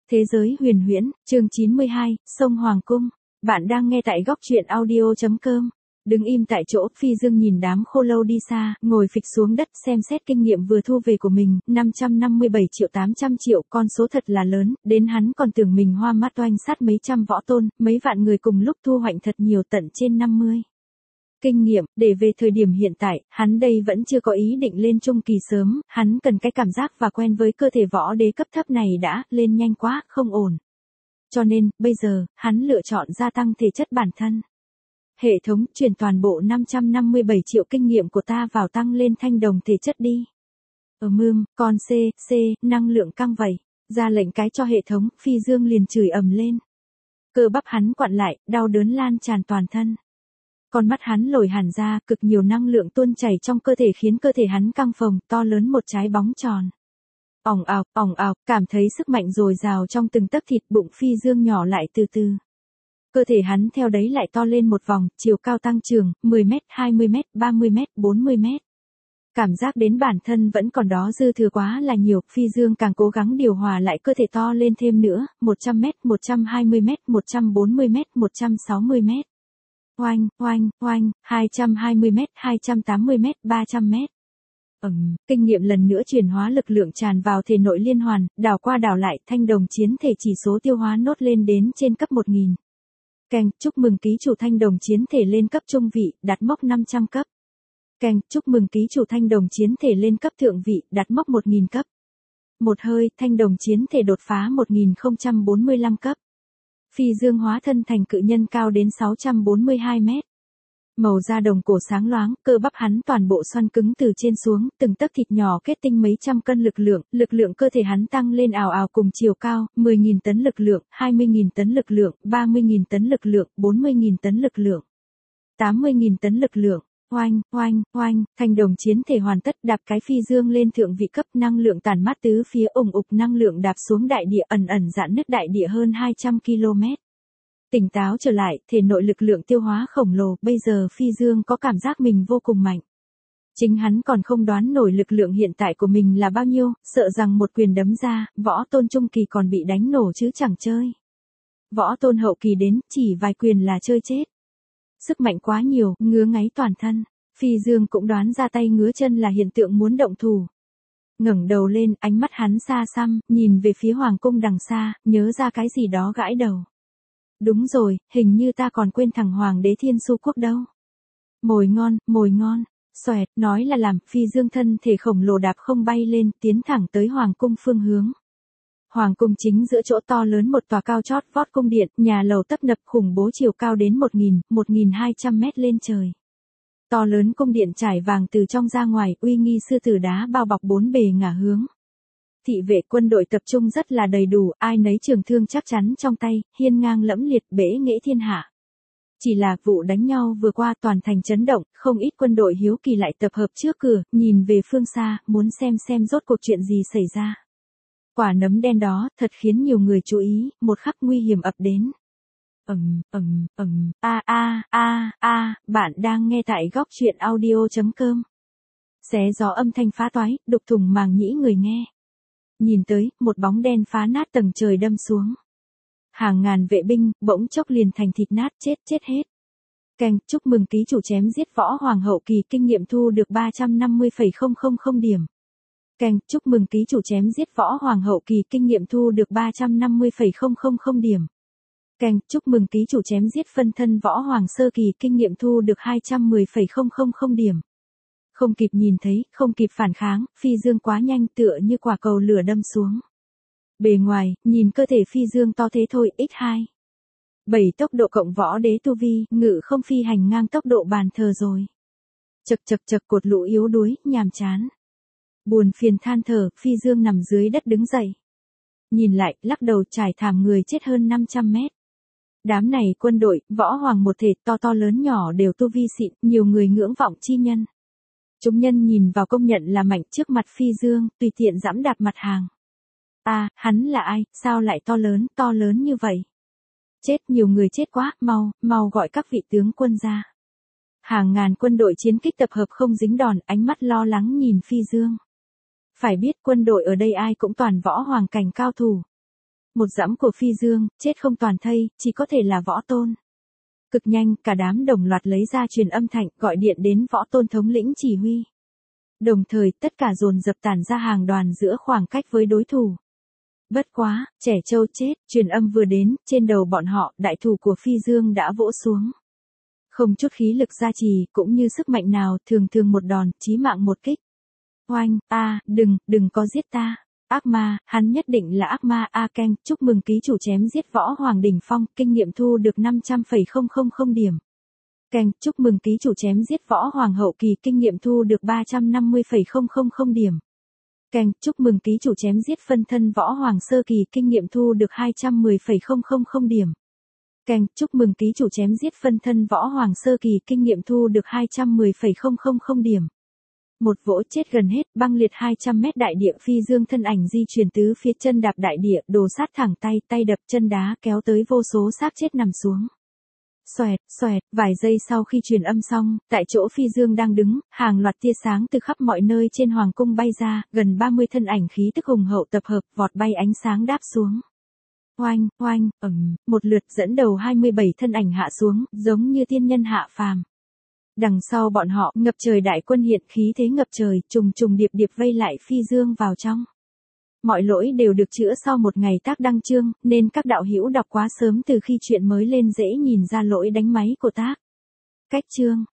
Thế giới huyền huyễn, chương 92, sông Hoàng Cung. Bạn đang nghe tại góc truyện audio.com. Đứng im tại chỗ, Phi Dương nhìn đám khô lâu đi xa, ngồi phịch xuống đất xem xét kinh nghiệm vừa thu về của mình, 557.800.000.000, con số thật là lớn, đến hắn còn tưởng mình hoa mắt oanh sát mấy trăm võ tôn, mấy vạn người cùng lúc thu hoạch thật nhiều tận trên 50. Kinh nghiệm, để về thời điểm hiện tại, hắn đây vẫn chưa có ý định lên trung kỳ sớm, hắn cần cái cảm giác và quen với cơ thể võ đế cấp thấp này đã, lên nhanh quá, không ổn. Cho nên, bây giờ, hắn lựa chọn gia tăng thể chất bản thân. Hệ thống, chuyển toàn bộ 557 triệu kinh nghiệm của ta vào tăng lên thanh đồng thể chất đi. Con C, năng lượng căng vậy. Ra lệnh cái cho hệ thống, Phi Dương liền chửi ầm lên. Cơ bắp hắn quặn lại, đau đớn lan tràn toàn thân. Con mắt hắn lồi hẳn ra, cực nhiều năng lượng tuôn chảy trong cơ thể khiến cơ thể hắn căng phồng, to lớn một trái bóng tròn. Ỏng ọc, cảm thấy sức mạnh dồi dào trong từng tấc thịt, bụng Phi Dương nhỏ lại từ từ. Cơ thể hắn theo đấy lại to lên một vòng, chiều cao tăng trưởng, 10m, 20m, 30m, 40m. Cảm giác đến bản thân vẫn còn đó dư thừa quá là nhiều, Phi Dương càng cố gắng điều hòa lại cơ thể to lên thêm nữa, 100m, 120m, 140m, 160m. Oanh, 220m, 280m, 300m. Kinh nghiệm lần nữa chuyển hóa lực lượng tràn vào thể nội liên hoàn, đảo qua đảo lại, thanh đồng chiến thể chỉ số tiêu hóa nốt lên đến trên cấp 1000. Keng, chúc mừng ký chủ thanh đồng chiến thể lên cấp trung vị, đạt mốc 500 cấp. Keng, chúc mừng ký chủ thanh đồng chiến thể lên cấp thượng vị, đạt mốc 1000 cấp. Một hơi, thanh đồng chiến thể đột phá 1045 cấp. Phi Dương hóa thân thành cự nhân cao đến 642 mét. Màu da đồng cổ sáng loáng, cơ bắp hắn toàn bộ xoăn cứng từ trên xuống, từng tấc thịt nhỏ kết tinh mấy trăm cân lực lượng cơ thể hắn tăng lên ào ào cùng chiều cao, 10.000 tấn lực lượng, 20.000 tấn lực lượng, 30.000 tấn lực lượng, 40.000 tấn lực lượng, 80.000 tấn lực lượng. Oanh, thanh đồng chiến thể hoàn tất, đạp cái Phi Dương lên thượng vị cấp, năng lượng tản mát tứ phía, ủng ục năng lượng đạp xuống đại địa, ẩn rạn nứt đại địa hơn 200 km. Tỉnh táo trở lại, thể nội lực lượng tiêu hóa khổng lồ, bây giờ Phi Dương có cảm giác mình vô cùng mạnh. Chính hắn còn không đoán nổi lực lượng hiện tại của mình là bao nhiêu, sợ rằng một quyền đấm ra, võ tôn trung kỳ còn bị đánh nổ chứ chẳng chơi. Võ tôn hậu kỳ đến, chỉ vài quyền là chơi chết. Sức mạnh quá nhiều, ngứa ngáy toàn thân. Phi Dương cũng đoán ra tay ngứa chân là hiện tượng muốn động thủ. Ngẩng đầu lên, ánh mắt hắn xa xăm, nhìn về phía hoàng cung đằng xa, nhớ ra cái gì đó gãi đầu. Đúng rồi, hình như ta còn quên thằng hoàng đế Thiên Su Quốc đâu. Mồi ngon, xoẹt, nói là làm, Phi Dương thân thể khổng lồ đạp không bay lên, tiến thẳng tới hoàng cung phương hướng. Hoàng cung chính giữa chỗ to lớn một tòa cao chót vót cung điện, nhà lầu tấp nập khủng bố chiều cao đến 1200 mét lên trời. To lớn cung điện trải vàng từ trong ra ngoài, uy nghi sư tử đá bao bọc bốn bề ngả hướng. Thị vệ quân đội tập trung rất là đầy đủ, ai nấy trường thương chắc chắn trong tay, hiên ngang lẫm liệt, bẽ nghệ thiên hạ. Chỉ là vụ đánh nhau vừa qua toàn thành chấn động, không ít quân đội hiếu kỳ lại tập hợp trước cửa, nhìn về phương xa, muốn xem rốt cuộc chuyện gì xảy ra. Quả nấm đen đó, thật khiến nhiều người chú ý, một khắc nguy hiểm ập đến. Bạn đang nghe tại góc truyện audio.com. Xé gió âm thanh phá toái, đục thủng màng nhĩ người nghe. Nhìn tới, một bóng đen phá nát tầng trời đâm xuống. Hàng ngàn vệ binh, bỗng chốc liền thành thịt nát, chết hết. Keng, chúc mừng ký chủ chém giết võ hoàng hậu kỳ, kinh nghiệm thu được 350,000 điểm. Keng, chúc mừng ký chủ chém giết võ hoàng hậu kỳ, kinh nghiệm thu được 350,000 điểm. Keng, chúc mừng ký chủ chém giết phân thân võ hoàng sơ kỳ, kinh nghiệm thu được 210,000 điểm. Không kịp nhìn thấy, không kịp phản kháng, Phi Dương quá nhanh tựa như quả cầu lửa đâm xuống. Bề ngoài, nhìn cơ thể Phi Dương to thế thôi, x2. 7 tốc độ cộng võ đế tu vi, ngự không phi hành ngang tốc độ bàn thờ rồi. Chật cột lũ yếu đuối, nhàm chán. Buồn phiền than thở, Phi Dương nằm dưới đất đứng dậy. Nhìn lại, lắc đầu trải thảm người chết hơn 500 mét. Đám này quân đội, võ hoàng một thể, to lớn nhỏ đều tu vi xịn, nhiều người ngưỡng vọng chi nhân. Chúng nhân nhìn vào công nhận là mạnh trước mặt Phi Dương, tùy tiện giẫm đạp mặt hàng. Hắn là ai, sao lại to lớn như vậy? Chết, nhiều người chết quá, mau gọi các vị tướng quân ra. Hàng ngàn quân đội chiến kích tập hợp không dính đòn, ánh mắt lo lắng nhìn Phi Dương. Phải biết quân đội ở đây ai cũng toàn võ hoàng cảnh cao thủ. Một dẫm của Phi Dương, chết không toàn thây, chỉ có thể là Võ Tôn. Cực nhanh, cả đám đồng loạt lấy ra truyền âm thạch, gọi điện đến Võ Tôn thống lĩnh chỉ huy. Đồng thời, tất cả dồn dập tản ra hàng đoàn giữa khoảng cách với đối thủ. Bất quá, trẻ trâu chết, truyền âm vừa đến, trên đầu bọn họ, đại thủ của Phi Dương đã vỗ xuống. Không chút khí lực gia trì, cũng như sức mạnh nào, thường thường một đòn, chí mạng một kích. Oanh, đừng có giết ta. Ác ma, hắn nhất định là ác ma. Keng, chúc mừng ký chủ chém giết Võ Hoàng đỉnh phong, kinh nghiệm thu được 500,000 điểm. Keng, chúc mừng ký chủ chém giết Võ Hoàng hậu kỳ, kinh nghiệm thu được 350,000 điểm. Keng, chúc mừng ký chủ chém giết phân thân Võ Hoàng sơ kỳ, kinh nghiệm thu được 210,000 điểm. Keng, chúc mừng ký chủ chém giết phân thân Võ Hoàng sơ kỳ, kinh nghiệm thu được 210,000 điểm. Một vỗ chết gần hết, băng liệt 200 mét đại địa. Phi Dương thân ảnh di chuyển tứ phía, chân đạp đại địa, đồ sát thẳng tay, tay đập chân đá, kéo tới vô số xác chết nằm xuống. Xoẹt, xoẹt, vài giây sau khi truyền âm xong, tại chỗ Phi Dương đang đứng, hàng loạt tia sáng từ khắp mọi nơi trên hoàng cung bay ra, gần 30 thân ảnh khí tức hùng hậu tập hợp, vọt bay ánh sáng đáp xuống. Oanh, oanh, một lượt dẫn đầu 27 thân ảnh hạ xuống, giống như tiên nhân hạ phàm. Đằng sau bọn họ, ngập trời đại quân hiện, khí thế ngập trời, trùng trùng điệp điệp vây lại Phi Dương vào trong. Mọi lỗi đều được chữa sau một ngày tác đăng chương, nên các đạo hữu đọc quá sớm từ khi chuyện mới lên dễ nhìn ra lỗi đánh máy của tác. Cách chương